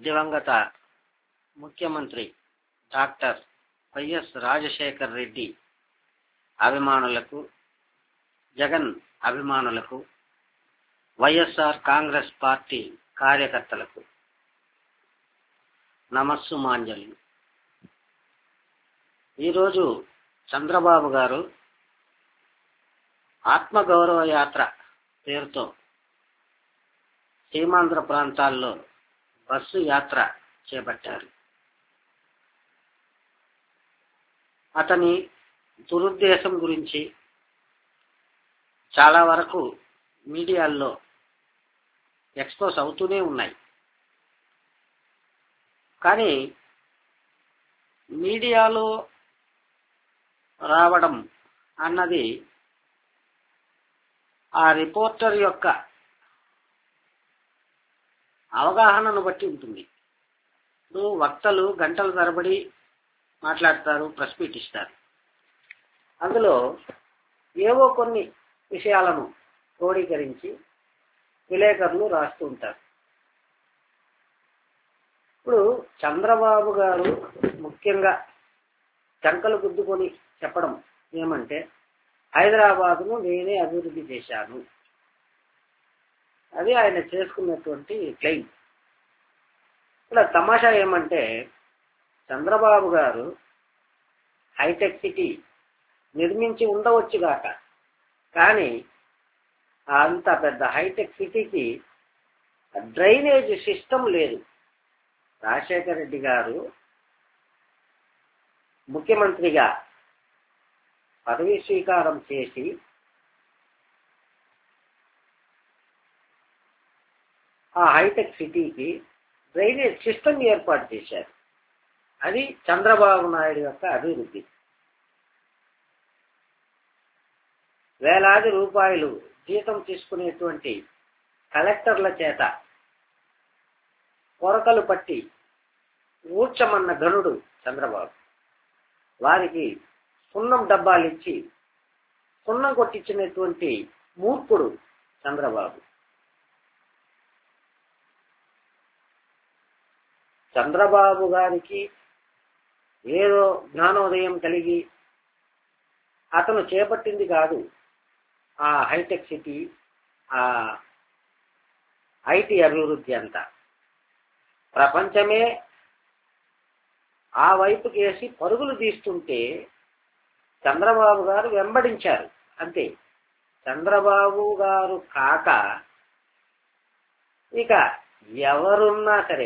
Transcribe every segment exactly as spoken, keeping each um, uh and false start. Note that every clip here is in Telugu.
దివంగత ముఖ్యమంత్రి డాక్టర్ వైఎస్ రాజశేఖర్ రెడ్డి అభిమానులకు, జగన్ అభిమానులకు, వైఎస్ఆర్ కాంగ్రెస్ పార్టీ కార్యకర్తలకు నమస్సుమాంజలి. ఈరోజు చంద్రబాబు గారు ఆత్మగౌరవ యాత్ర పేరుతో సీమాంధ్ర ప్రాంతాల్లో బస్సు యాత్ర చేపట్టారు. అతని దురుద్దేశం గురించి చాలా వరకు మీడియాల్లో ఎక్స్పోజ్ అవుతూనే ఉన్నాయి. కానీ మీడియాలో రావడం అన్నది ఆ రిపోర్టర్ యొక్క అవగాహనను బట్టి ఉంటుంది. ఇప్పుడు వక్తలు గంటల తరబడి మాట్లాడతారు, ప్రెస్ మీట్ ఇస్తారు. అందులో ఏవో కొన్ని విషయాలను క్రోడీకరించి విలేకరులు రాస్తూ ఉంటారు. ఇప్పుడు చంద్రబాబు గారు ముఖ్యంగా చంకలు గుద్దుకొని చెప్పడం ఏమంటే, హైదరాబాదును నేనే అభివృద్ధి చేశాను. అది ఆయన చేసుకున్నటువంటి క్లెయిమ్. ఇక్కడ తమాషా ఏమంటే, చంద్రబాబు గారు హైటెక్ సిటీ నిర్మించి ఉండవచ్చుగాక, కానీ అంత పెద్ద హైటెక్ సిటీకి డ్రైనేజ్ సిస్టమ్ లేదు. రాజశేఖర రెడ్డి గారు ముఖ్యమంత్రిగా పదవీ స్వీకారం చేసి ఆ హైటెక్ సిటీకి డ్రైనేజ్ సిస్టమ్ ఏర్పాటు చేశారు. అది చంద్రబాబు నాయుడు యొక్క అభివృద్ధి. వేలాది రూపాయలు జీతం తీసుకునేటువంటి కలెక్టర్ల చేత కొరకలు పట్టి ఊడ్చమన్న గనుడు చంద్రబాబు. వారికి సున్నం డబ్బాలు ఇచ్చి సున్నం కొట్టించినటువంటి మూర్ఖుడు చంద్రబాబు. చంద్రబాబు గారికి ఏదో జ్ఞానోదయం కలిగి అతను చేపట్టింది కాదు ఆ హైటెక్ సిటీ, ఆ ఐటీ అభివృద్ధి అంతా. ప్రపంచమే ఆ వైపుకి వేసి పరుగులు తీస్తుంటే చంద్రబాబు గారు వెంబడించారు అంతే. చంద్రబాబు గారు కాక ఇక ఎవరున్నా సరే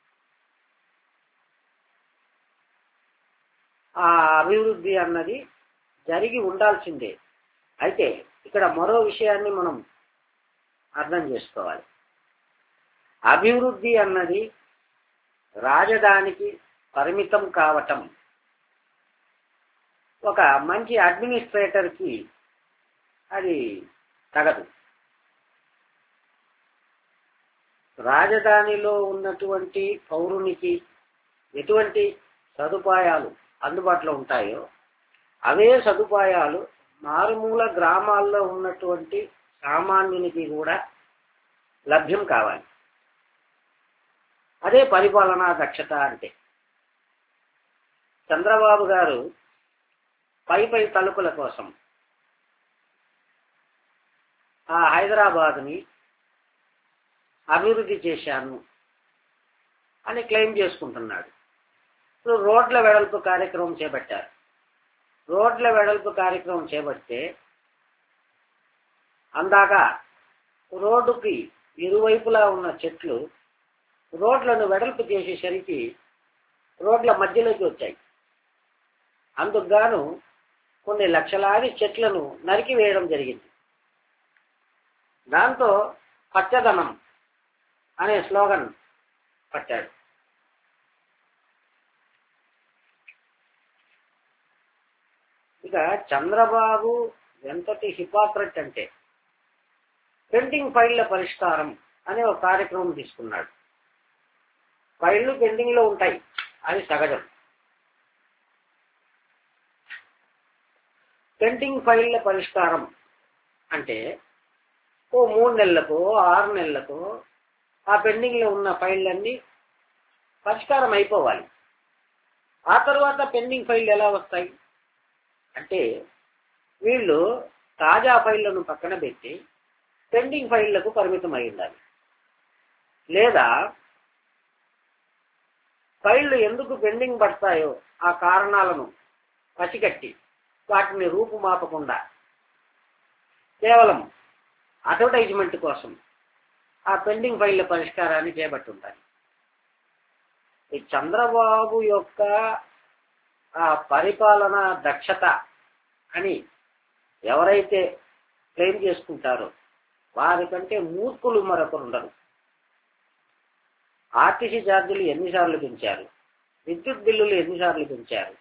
ఆ అభివృద్ధి అన్నది జరిగి ఉండాల్సిందే. అయితే ఇక్కడ మరో విషయాన్ని మనం అర్థం చేసుకోవాలి. అభివృద్ధి అన్నది రాజధానికి పరిమితం కావటం ఒక మంచి అడ్మినిస్ట్రేటర్ కి అది తగదు. రాజధానిలో ఉన్నటువంటి పౌరునికి ఎటువంటి సదుపాయాలు అందుబాటులో ఉంటాయో అవే సదుపాయాలు మారుమూల గ్రామాల్లో ఉన్నటువంటి సామాన్యునికి కూడా లభ్యం కావాలి. అదే పరిపాలనా దక్షత అంటే. చంద్రబాబు గారు పై పై తలుపుల కోసం ఆ హైదరాబాద్ని అభివృద్ధి చేశాను అని క్లెయిమ్ చేసుకుంటున్నాడు. ఇప్పుడు రోడ్ల వెడల్పు కార్యక్రమం చేపట్టారు. రోడ్ల వెడల్పు కార్యక్రమం చేపడితే అందాక రోడ్డుకి ఇరువైపులా ఉన్న చెట్లు రోడ్లను వెడల్పు చేసేసరికి రోడ్ల మధ్యలోకి వచ్చాయి. అందుకు గాను కొన్ని లక్షలాది చెట్లను నరికి వేయడం జరిగింది. దాంతో పచ్చదనం అనే స్లోగన్ పట్టాడు. ఇక చంద్రబాబు ఎంతటి హిపాక్రెట్ అంటే పెండింగ్ ఫైళ్ల పరిష్కారం అనే ఒక కార్యక్రమం తీసుకున్నాడు. ఫైళ్లు పెండింగ్ లో ఉంటాయి, అది సహజం. పెండింగ్ ఫైళ్ల పరిష్కారం అంటే ఓ మూడు నెలలకు ఆరు నెలలకు ఆ పెండింగ్ లో ఉన్న ఫైళ్ళన్నీ పరిష్కారం అయిపోవాలి. ఆ తర్వాత పెండింగ్ ఫైళ్ళు ఎలా వస్తాయి అంటే వీళ్ళు తాజా ఫైళ్లను పక్కన పెట్టి పెండింగ్ ఫైళ్లకు పరిమితం అయి ఉండాలి. లేదా ఫైళ్లు ఎందుకు పెండింగ్ పడతాయో ఆ కారణాలను పసిగట్టి వాటిని రూపుమాపకుండా కేవలం అడ్వర్టైజ్మెంట్ కోసం ఆ పెండింగ్ ఫైళ్ల పరిష్కారాన్ని చేపట్టుంటారు. ఈ చంద్రబాబు యొక్క ఆ పరిపాలన దక్షత అని ఎవరైతే క్లెయిమ్ చేసుకుంటారో వారికంటే మూర్ఖులు మరొకరు ఉండరు. ఆర్టీసీ ఛార్జీలు ఎన్నిసార్లు పెంచారు, విద్యుత్ బిల్లులు ఎన్నిసార్లు పెంచారు,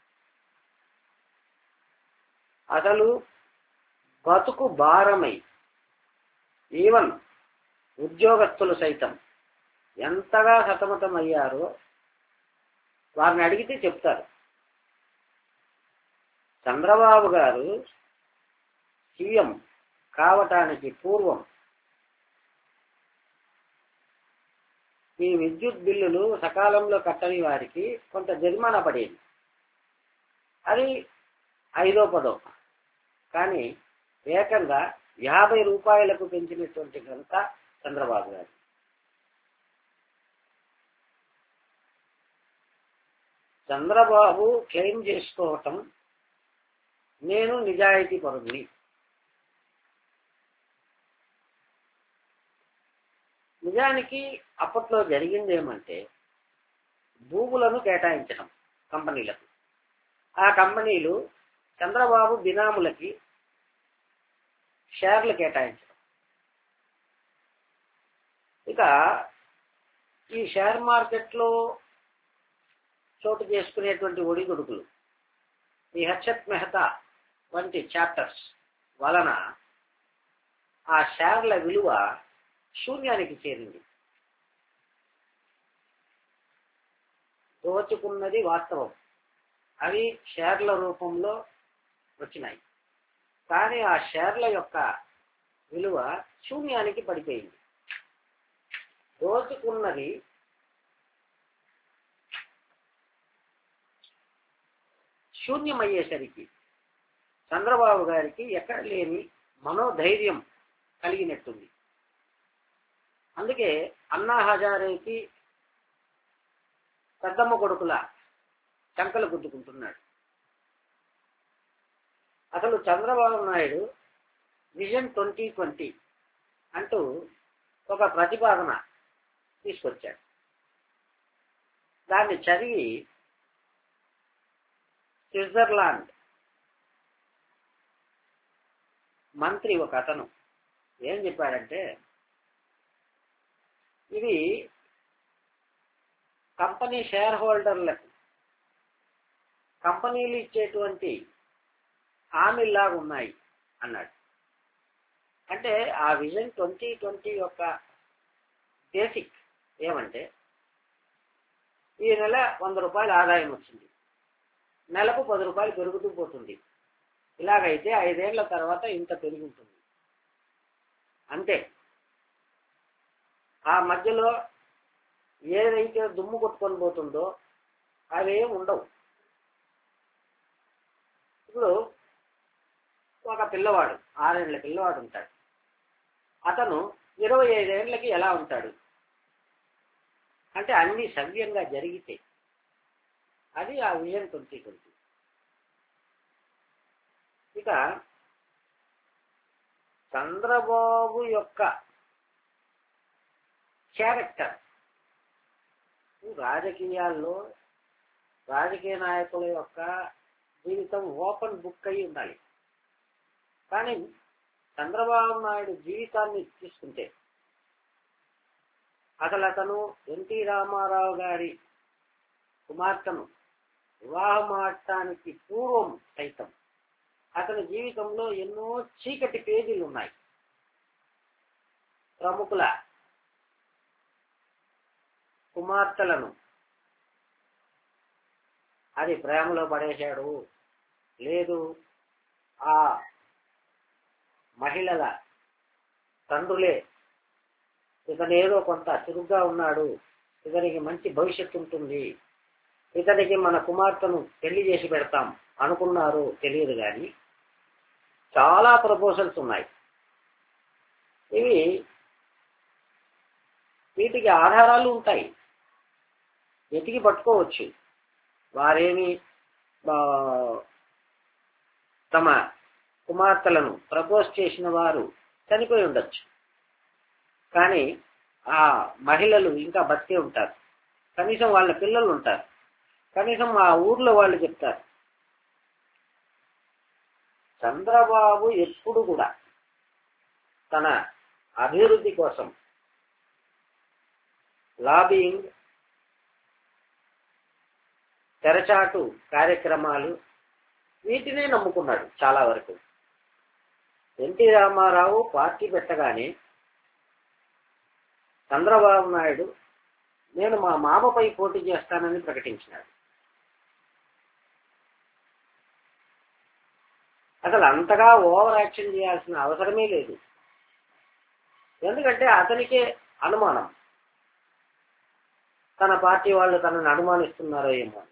అసలు బతుకు భారమై ఈవెన్ ఉద్యోగస్తులు సైతం ఎంతగా సతమతం అయ్యారో వారిని అడిగితే చెప్తారు. చంద్రబాబు గారు సీఎం కావటానికి పూర్వం ఈ విద్యుత్ బిల్లులు సకాలంలో కట్టని వారికి కొంత జరిమానా పడేది. అది ఐదో పదో, కానీ ఏకంగా యాభై రూపాయలకు పెంచినటువంటి ఘనత చంద్రబాబు గారు. చంద్రబాబు క్లెయిమ్ చేసుకోవటం నేను నిజాయితీ పరుణ్ణి, నిజానికి అప్పట్లో జరిగింది ఏమంటే భూములను కేటాయించడం కంపెనీలకు. ఆ కంపెనీలు చంద్రబాబు బినాములకి షేర్లు కేటాయించడం. ఇక ఈ షేర్ మార్కెట్లో చోటు చేసుకునేటువంటి ఒడిదుడుకులు, ఈ హర్షత్ మెహతా వంటి చాప్టర్స్ వలన ఆ షేర్ల విలువ శూన్యానికి చేరింది. దోచుకున్నది వాస్తవం, అవి షేర్ల రూపంలో వచ్చినాయి, కానీ ఆ షేర్ల యొక్క విలువ శూన్యానికి పడిపోయింది. దోచుకున్నది శూన్యమయ్యేసరికి చంద్రబాబు గారికి ఎక్కడ లేని మనోధైర్యం కలిగినట్టుంది. అందుకే అన్నా హజారేకి పెద్దమ్మ కొడుకుల చంకలు గుద్దుకుంటున్నాడు. అసలు Chandrababu Naidu vision twenty twenty అంటూ ఒక ప్రతిపాదన తీసుకొచ్చాడు. దాన్ని చదివి స్విట్జర్లాండ్ మంత్రి ఒక అతను ఏం చెప్పాడంటే, ఇది కంపెనీ షేర్ హోల్డర్లకు కంపెనీలు ఇచ్చేటువంటి హామీల్లాగా ఉన్నాయి అన్నాడు. అంటే ఆ విజన్ ట్వంటీ ట్వంటీ యొక్క బేసిక్ ఏమంటే, ఈ నెల వంద రూపాయల ఆదాయం వచ్చింది, నెలకు పది రూపాయలు పెరుగుతూ పోతుంది, ఇలాగైతే ఐదేళ్ల తర్వాత ఇంత పెరిగి ఉంటుంది అంతే. ఆ మధ్యలో ఏదైతే దుమ్ము కొట్టుకొని పోతుందో అవేం ఉండవు. ఇప్పుడు ఒక పిల్లవాడు, ఆరేళ్ల పిల్లవాడు ఉంటాడు, అతను ఇరవై ఐదేళ్లకి ఎలా ఉంటాడు అంటే అన్ని సవ్యంగా జరిగితే అది ఆ విజన్ ట్వంటీ ట్వంటీ. ఇక చంద్రబాబు యొక్క క్యారెక్టర్ రాజకీయాల్లో రాజకీయ నాయకుల యొక్క జీవితం ఓపెన్ బుక్ అయి ఉండాలి. కానీ చంద్రబాబు నాయుడు జీవితాన్ని తీసుకుంటే అసలు అతను ఎన్టీ రామారావు గారి కుమార్తెను వివాహం ఆడటానికి పూర్వం సైతం అతని జీవితంలో ఎన్నో చీకటి పేజీలు ఉన్నాయి. ప్రముఖుల కుమార్తెలను అది ప్రేమలో పడేశాడు, లేదు ఆ మహిళల తండ్రులే ఇతనేదో కొంత చురుగ్గా ఉన్నాడు ఇతనికి మంచి భవిష్యత్తు ఉంటుంది, ఇతనికి మన కుమార్తెను పెళ్లి చేసి పెడతాం అనుకున్నారో తెలియదు కానీ చాలా ప్రపోజల్స్ ఉన్నాయి. ఇవి వీటికి ఆధారాలు ఉంటాయి, వెతికి పట్టుకోవచ్చు. వారేమి తమ కుమార్తెలను ప్రపోజ్ చేసిన వారు చనిపోయి ఉండొచ్చు, కానీ ఆ మహిళలు ఇంకా బతికే ఉంటారు. కనీసం వాళ్ళ పిల్లలు ఉంటారు, కనీసం ఆ ఊర్లో వాళ్ళు చెప్తారు. చంద్రబాబు ఎప్పుడు కూడా తన అభివృద్ధి కోసం లాబింగ్, తెరచాటు కార్యక్రమాలు వీటినే నమ్ముకున్నాడు చాలా వరకు. ఎన్టీ రామారావు పార్టీ పెట్టగానే చంద్రబాబు నాయుడు నేను మా మామపై పోటీ చేస్తానని ప్రకటించినాడు. అసలు అంతగా ఓవర్ యాక్షన్ చేయాల్సిన అవసరమే లేదు, ఎందుకంటే అతనికే అనుమానం తన పార్టీ వాళ్ళు తనని అనుమానిస్తున్నారో ఏమో.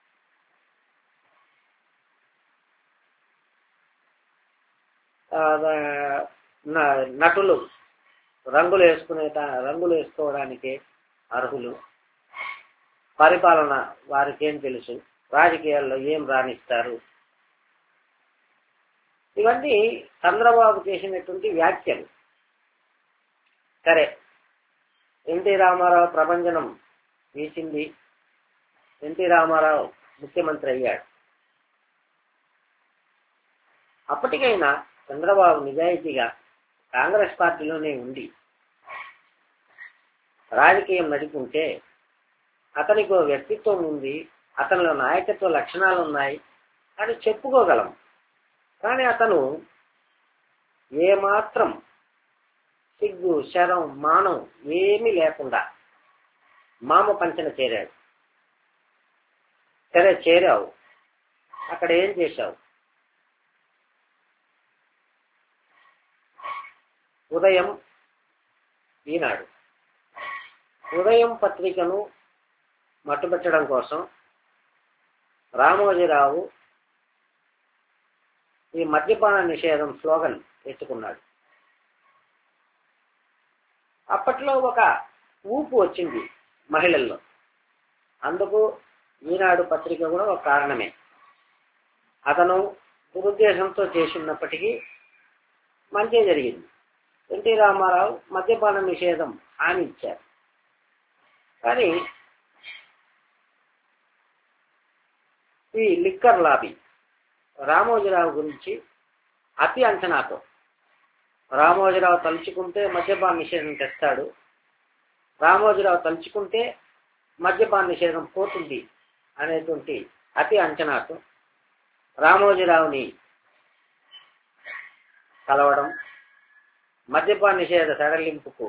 నటులు రంగులు వేసుకునే రంగులు వేసుకోవడానికి అర్హులు, పరిపాలన వారికి ఏం తెలుసు, రాజకీయాల్లో ఏం రాణిస్తారు, ఇవన్నీ చంద్రబాబు చేసినటువంటి వ్యాఖ్యలు. సరే, ఎన్టీ రామారావు ప్రభంజనం వీసింది, ఎన్టీ రామారావు ముఖ్యమంత్రి అయ్యాడు. అప్పటికైనా చంద్రబాబు నిజాయితీగా కాంగ్రెస్ పార్టీలోనే ఉండి రాజకీయం నడుపుకుంటే అతనికి ఓ వ్యక్తిత్వం ఉంది, అతనిలో నాయకత్వ లక్షణాలు ఉన్నాయి అని చెప్పుకోగలం. కానీ అతను ఏమాత్రం సిగ్గు, శరం, మానం ఏమీ లేకుండా మామ పంచన చేరాడు. సరే, చేరావు, అక్కడ ఏం చేశావు? ఉదయం ఈనాడు ఉదయం పత్రికను మట్టుబెట్టడం కోసం రామోజీరావు ఈ మద్యపాన నిషేధం స్లోగన్ ఎత్తుకున్నాడు. అప్పట్లో ఒక ఊపు వచ్చింది మహిళల్లో, అందుకు ఈనాడు పత్రిక కూడా ఒక కారణమే. అతను దురుద్దేశంతో చేసినప్పటికీ మంచి జరిగింది. ఎన్టీ రామారావు మద్యపాన నిషేధం హామీ ఇచ్చారు, కానీ ఈ లిక్కర్ లాబీ రామోజీరావు గురించి అతి అంచనాతో, రామోజీరావు తలుచుకుంటే మద్యపాన నిషేధం తెస్తాడు, రామోజీరావు తలుచుకుంటే మద్యపాన నిషేధం పోతుంది అనేటువంటి అతి అంచనాతో రామోజీరావుని కలవడం, మద్యపాన నిషేధ సడలింపుకు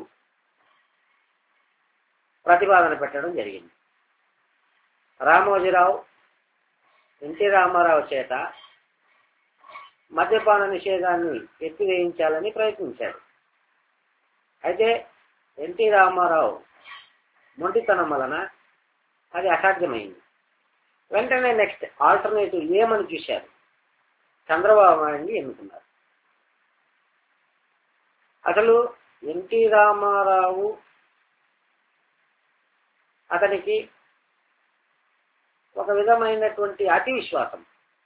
ప్రతిపాదన పెట్టడం జరిగింది. రామోజీరావు ఎన్టీ రామారావు చేత మద్యపాన నిషేధాన్ని ఎత్తివేయించాలని ప్రయత్నించాడు. అయితే ఎన్టీ రామారావు మొండితనం వలన అది అసాధ్యమైంది. వెంటనే నెక్స్ట్ ఆల్టర్నేటివ్ ఏమని చూశారు, చంద్రబాబు నాయుడిని ఎన్నుకున్నారు. అసలు ఎన్టీ రామారావు అతనికి ఒక విధమైనటువంటి అతి విశ్వాసం.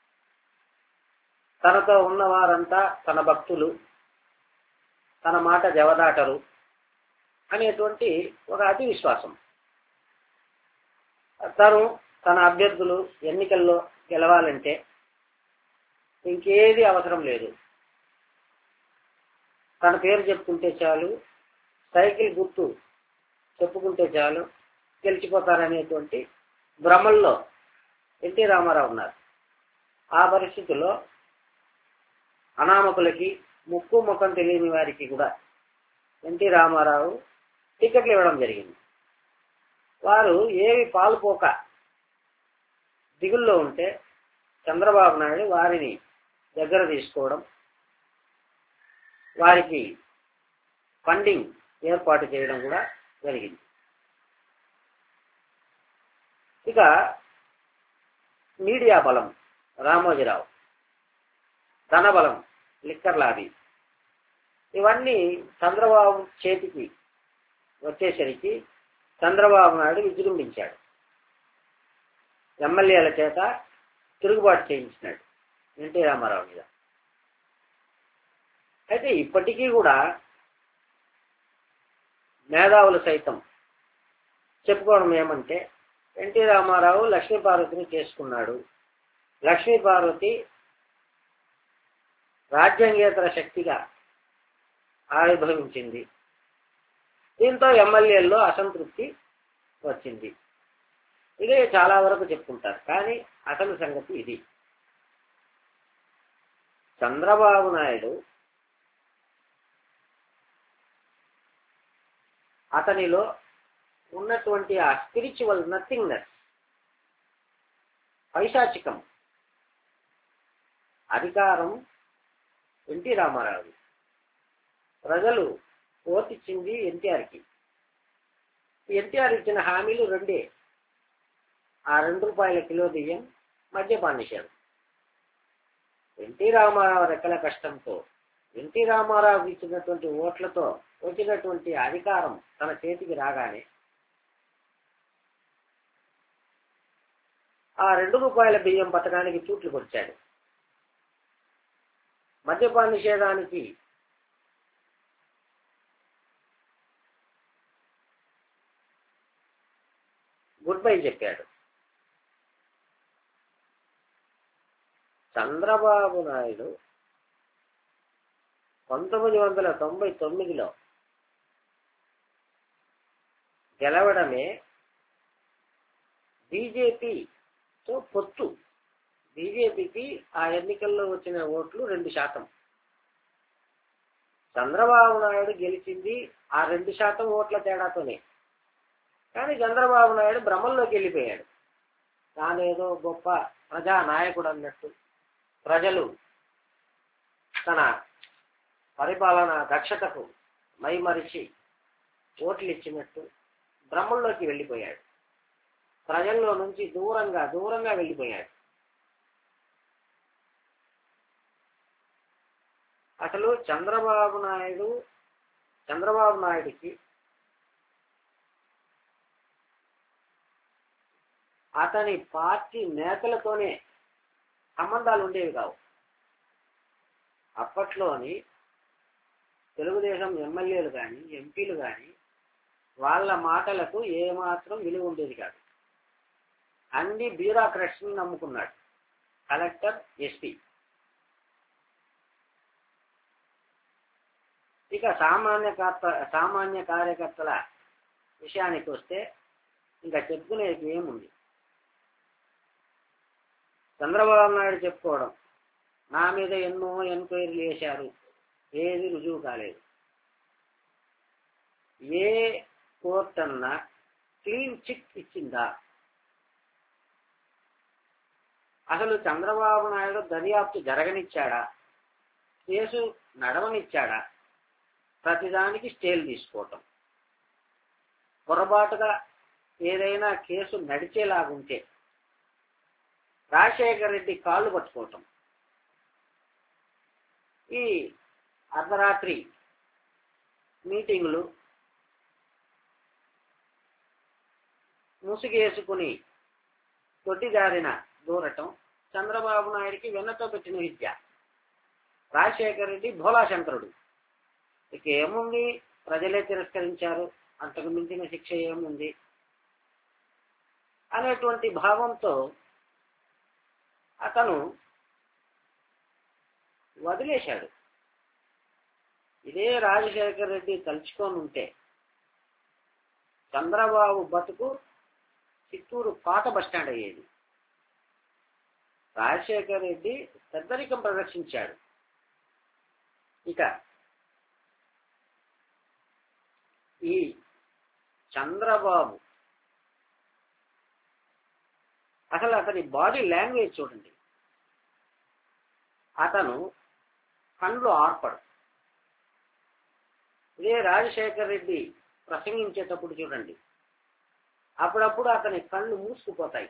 తనతో ఉన్నవారంతా తన భక్తులు, తన మాట జవదాటరు అనేటువంటి ఒక అతి విశ్వాసం. తను తన అభ్యర్థులు ఎన్నికల్లో గెలవాలంటే ఇంకేది అవసరం లేదు, తన పేరు చెప్పుకుంటే చాలు, సైకిల్ గుర్తు చెప్పుకుంటే చాలు, గెలిచిపోతారనేటువంటి భ్రమల్లో ఎన్టీ రామారావు ఉన్నారు. ఆ పరిస్థితుల్లో అనామకులకి, ముక్కు ముఖం తెలియని వారికి కూడా ఎన్టీ రామారావు టికెట్లు ఇవ్వడం జరిగింది. వారు ఏవి పాలుపోక దిగుల్లో ఉంటే చంద్రబాబు నాయుడు వారిని దగ్గర తీసుకోవడం, వారికి ఫండింగ్ ఏర్పాటు చేయడం కూడా జరిగింది. ఇక మీడియా బలం రామోజీరావు, ధనబలం లిక్కర్ లాబీ, ఇవన్నీ చంద్రబాబు చేతికి వచ్చేసరికి చంద్రబాబు నాయుడు విజృంభించాడు. ఎమ్మెల్యేల చేత తిరుగుబాటు చేయించినాడు ఎన్టీ రామారావు మీద. అయితే ఇప్పటికీ కూడా మేధావులు సైతం చెప్పుకోవడం ఏమంటే ఎన్టీ రామారావు లక్ష్మీపార్వతిని చేసుకున్నాడు, లక్ష్మీపార్వతి రాజ్యాంగేతర శక్తిగా ఆవిర్భవించింది, దీంతో ఎమ్మెల్యేల్లో అసంతృప్తి వచ్చింది. ఇదే చాలా వరకు చెప్పుకుంటారు. కానీ అసలు సంగతి ఇది. చంద్రబాబు నాయుడు అతనిలో ఉన్నటువంటి ఆ స్పిరిచువల్ నథింగ్నెస్, పైశాచికం, అధికారం ఎన్టీ రామారావు. ప్రజలు ఓటిచ్చింది ఎన్టీఆర్కి. ఎన్టీఆర్ ఇచ్చిన హామీలు రెండే, ఆ రెండు రూపాయల కిలో బియ్యం, మద్యపాన నిషేధం. ఎన్టీ రామారావు రెక్కల కష్టంతో ఎన్టీ రామారావు ఇచ్చినటువంటి ఓట్లతో వచ్చినటువంటి అధికారం తన చేతికి రాగానే ఆ రెండు రూపాయల బియ్యం పథకానికి చూట్లు కొచ్చాడు, మద్యపాన నిషేధానికి గుడ్ బై చెప్పాడు. చంద్రబాబు నాయుడు పంతొమ్మిది వందల తొంభై తొమ్మిదిలో గెలవడమే బీజేపీతో పొత్తు. బీజేపీకి ఆ ఎన్నికల్లో వచ్చిన ఓట్లు రెండు శాతం. చంద్రబాబు నాయుడు గెలిచింది ఆ రెండు శాతం ఓట్ల తేడాతోనే. కానీ చంద్రబాబు నాయుడు భ్రమంలోకి వెళ్ళిపోయాడు. తానేదో గొప్ప ప్రజా నాయకుడు అన్నట్టు, ప్రజలు తన పరిపాలన దక్షతకు మైమరిచి ఓట్లు ఇచ్చినట్టు భ్రమంలోకి వెళ్ళిపోయాడు. ప్రజల్లో నుంచి దూరంగా దూరంగా వెళ్ళిపోయాడు. అసలు చంద్రబాబు నాయుడు చంద్రబాబు నాయుడికి అతని పార్టీ నేతలతోనే సంబంధాలు ఉండేవి కావు. అప్పట్లోని తెలుగుదేశం ఎమ్మెల్యేలు కానీ ఎంపీలు కానీ వాళ్ళ మాటలకు ఏమాత్రం విలువ ఉండేది కాదు. అన్ని బ్యూరోక్రాట్స్ ని నమ్ముకున్నాడు. Collector, SP. ఇక సామాన్య సామాన్య కార్యకర్తల విషయానికి వస్తే ఇంకా చెప్పుకునేది ఏముంది? చంద్రబాబు నాయుడు చెప్పుకోవడం, నా మీద ఎన్నో ఎంక్వైరీలు చేశారు, ఏది రుజువు కాలేదు. ఏ కోర్టు అన్నా క్లీన్ చిట్ ఇచ్చిందా? అసలు చంద్రబాబు నాయుడు దర్యాప్తు జరగనిచ్చాడా? కేసు నడవనిచ్చాడా? ప్రతిదానికి స్టేలు తీసుకోవటం, పొరపాటుగా ఏదైనా కేసు నడిచేలాగుంటే రాజశేఖర రెడ్డి కాళ్ళు పట్టుకోవటం, ఈ అర్ధరాత్రి మీటింగులు, ముసుగేసుకుని కొట్టిదారిన దూరటం చంద్రబాబు నాయుడికి వెన్నతో పెట్టిన విద్య. రాజశేఖర రెడ్డి భోలాశంకరుడు. ఇక ఏముంది, ప్రజలే తిరస్కరించారు, అంతకు మించిన శిక్ష ఏముంది అనేటువంటి భావంతో అతను వదిలేశాడు. ఇదే రాజశేఖర రెడ్డి తలుచుకొని ఉంటే చంద్రబాబు బతుకు చిత్తూరు పాత బస్టాండ్ అయ్యేది. రాజశేఖర రెడ్డి పెద్దరికం ప్రదర్శించాడు. ఇక ఈ చంద్రబాబు అసలు అతని బాడీ లాంగ్వేజ్ చూడండి. అతను కళ్ళు ఆర్పడు. ఇదే రాజశేఖర రెడ్డి ప్రసంగించేటప్పుడు చూడండి, అప్పుడప్పుడు అతని కళ్ళు మూసుకుపోతాయి.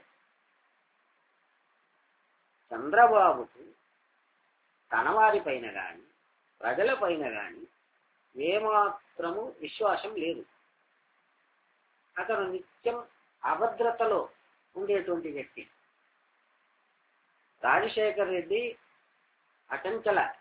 చంద్రబాబుకు తన వారిపైన కానీ ప్రజలపైన కానీ ఏమాత్రము విశ్వాసం లేదు. అతను నిత్యం అభద్రతలో ఉండేటువంటి వ్యక్తి. రాజశేఖర్ రెడ్డి అచంచల